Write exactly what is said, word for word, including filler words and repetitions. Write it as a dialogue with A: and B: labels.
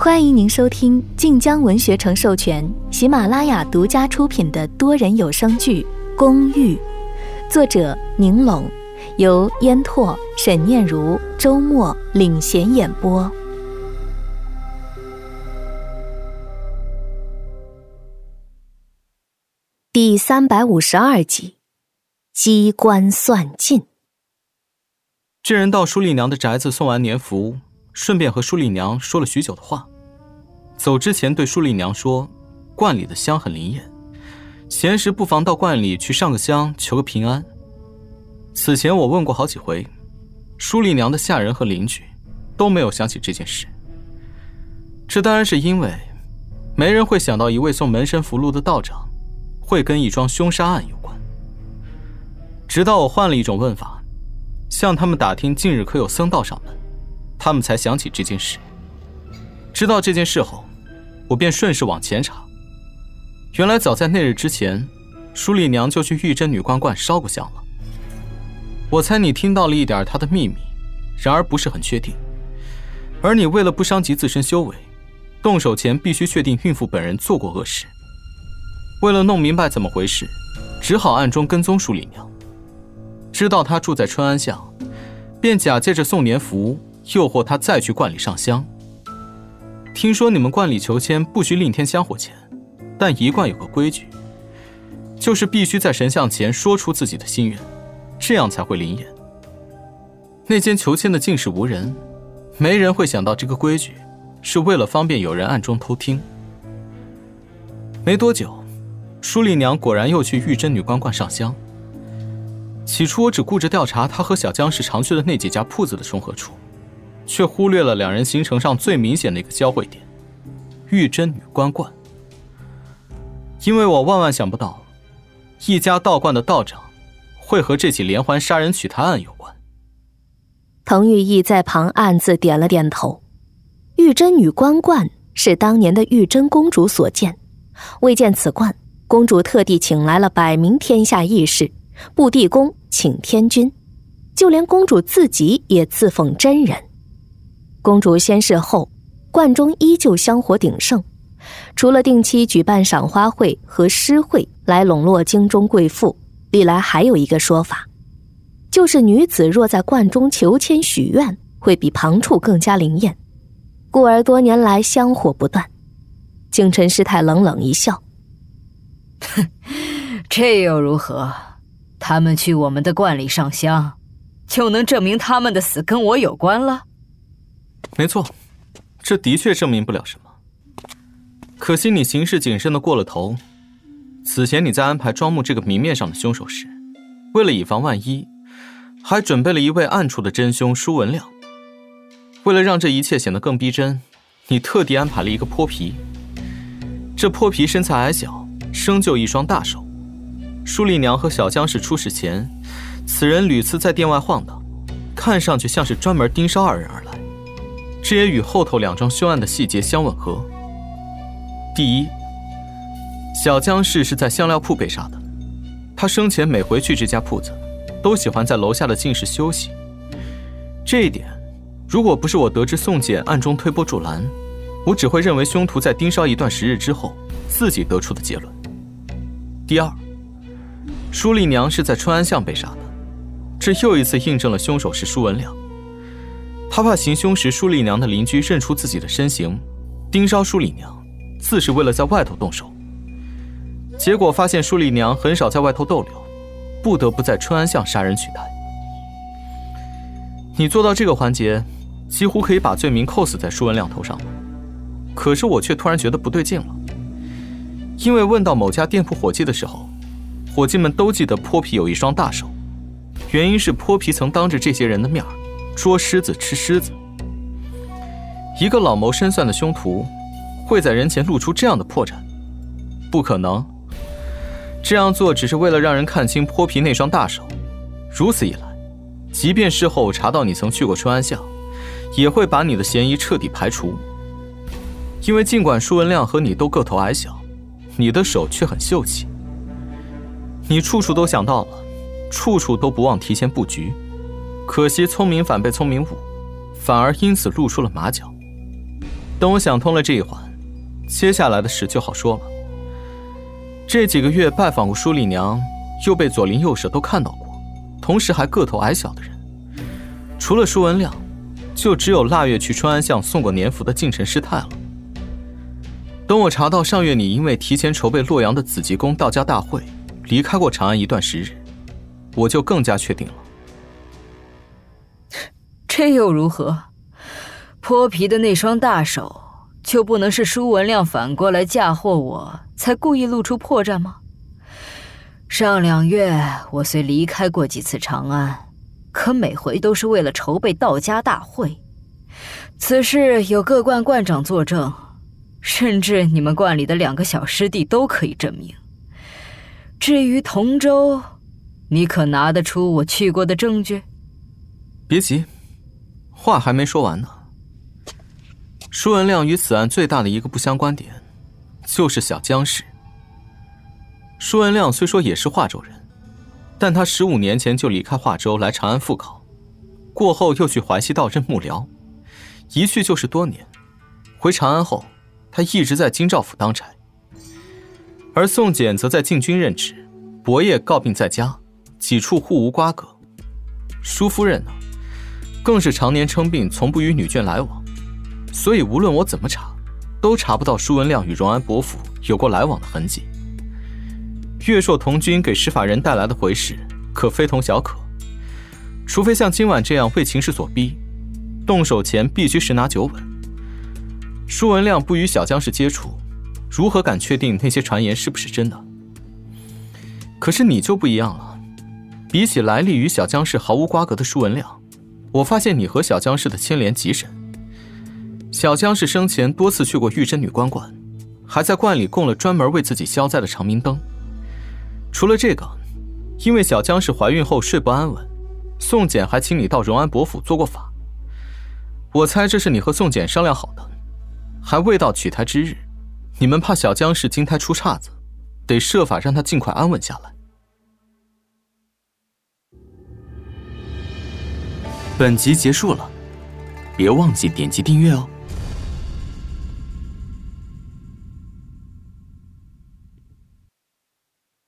A: 欢迎您收听晋江文学城授权、喜马拉雅独家出品的多人有声剧《公寓》，作者宁拢，由烟拓、沈念如、周末领衔演播。第三百五十二集，机关算尽。
B: 这人到舒丽娘的宅子送完年符，顺便和舒丽娘说了许久的话。走之前对舒丽娘说，观里的香很灵验，闲时不妨到观里去上个香，求个平安。此前我问过好几回，舒丽娘的下人和邻居都没有想起这件事。这当然是因为没人会想到一位送门神符箓的道长会跟一桩凶杀案有关。直到我换了一种问法，向他们打听近日可有僧道上门，他们才想起这件事。知道这件事后，我便顺势往前查。原来早在那日之前，舒丽娘就去玉真女官观烧过香了。我猜你听到了一点她的秘密，然而不是很确定。而你为了不伤及自身修为，动手前必须确定孕妇本人做过恶事。为了弄明白怎么回事，只好暗中跟踪舒丽娘。知道她住在春安巷，便假借着送年符诱惑她再去观里上香。听说你们观里求签不需另添香火钱，但一观有个规矩，就是必须在神像前说出自己的心愿，这样才会灵验。那间求签的竟是无人，没人会想到这个规矩是为了方便有人暗中偷听。没多久，舒丽娘果然又去玉真女官观上香。起初我只顾着调查她和小江氏常去的那几家铺子的重合处，却忽略了两人行程上最明显的一个交汇点——玉真女官观。因为我万万想不到，一家道观的道长会和这起连环杀人取胎案有关。
A: 滕玉义在旁暗自点了点头。玉真女官观是当年的玉真公主所建，为见此观，公主特地请来了百名天下义士，布地公请天君，就连公主自己也自奉真人。公主仙逝后，观中依旧香火鼎盛，除了定期举办赏花会和诗会来笼络京中贵妇，历来还有一个说法，就是女子若在观中求签许愿，会比旁处更加灵验，故而多年来香火不断。京城师太冷冷一笑：
C: 哼，这又如何？他们去我们的观里上香，就能证明他们的死跟我有关了？
B: 没错，这的确证明不了什么。可惜你行事谨慎的过了头。此前你在安排庄木这个明面上的凶手时，为了以防万一，还准备了一位暗处的真凶舒文亮。为了让这一切显得更逼真，你特地安排了一个泼皮。这泼皮身材矮小，生就一双大手。舒丽娘和小江氏出事前，此人屡次在殿外晃荡，看上去像是专门盯梢二人而来。这也与后头两桩凶案的细节相吻合。第一，小江氏是在香料铺被杀的。他生前每回去这家铺子，都喜欢在楼下的净室休息。这一点，如果不是我得知宋简暗中推波助澜，我只会认为凶徒在盯梢一段时日之后，自己得出的结论。第二，舒丽娘是在春安巷被杀的，这又一次印证了凶手是舒文亮。他怕行凶时舒丽娘的邻居认出自己的身形，盯梢舒丽娘，自是为了在外头动手。结果发现舒丽娘很少在外头逗留，不得不在春安巷杀人取胎。你做到这个环节，几乎可以把罪名扣死在舒文亮头上了。可是我却突然觉得不对劲了，因为问到某家店铺伙计的时候，伙计们都记得泼皮有一双大手，原因是泼皮曾当着这些人的面捉狮子吃狮子。一个老谋深算的凶徒会在人前露出这样的破绽？不可能。这样做只是为了让人看清泼皮那双大手。如此一来，即便事后查到你曾去过春安巷，也会把你的嫌疑彻底排除。因为尽管舒文亮和你都个头矮小，你的手却很秀气。你处处都想到了，处处都不忘提前布局。可惜聪明反被聪明误，反而因此露出了马脚。 等我想通了这一环，接下来的事就好说了。这几个月拜访过舒丽娘，又被左邻右舍都看到过，同时还个头矮小的人，除了舒文亮，就只有腊月去春安巷送过年符的近臣师太了。等我查到上月你因为提前筹备洛阳的紫极宫道家大会，离开过长安一段时日，我就更加确定了。
C: 这又如何？泼皮的那双大手就不能是舒文亮反过来嫁祸我，才故意露出破绽吗？上两月我虽离开过几次长安，可每回都是为了筹备道家大会。此事有各观观长作证，甚至你们观里的两个小师弟都可以证明。至于同州，你可拿得出我去过的证据？
B: 别急，话还没说完呢。舒文亮与此案最大的一个不相关点，就是小江氏。舒文亮虽说也是华州人，但他十五年前就离开华州来长安复考，过后又去淮西道任幕僚，一去就是多年。回长安后，他一直在京兆府当差，而宋简则在禁军任职，伯爷告病在家，几处互无瓜葛。舒夫人呢，更是常年称病，从不与女眷来往，所以无论我怎么查，都查不到舒文亮与荣安伯府有过来往的痕迹。岳朔同军给施法人带来的回事可非同小可，除非像今晚这样为情势所逼，动手前必须十拿九稳。舒文亮不与小江氏接触，如何敢确定那些传言是不是真的？可是你就不一样了，比起来历与小江氏毫无瓜葛的舒文亮，我发现你和小江氏的牵连极深。小江氏生前多次去过玉真女官馆，还在观里供了专门为自己消灾的长明灯。除了这个，因为小江氏怀孕后睡不安稳，宋简还请你到荣安伯府做过法。我猜这是你和宋简商量好的，还未到取胎之日，你们怕小江氏经胎出岔子，得设法让她尽快安稳下来。
D: 本集结束了，别忘记点击订阅哦。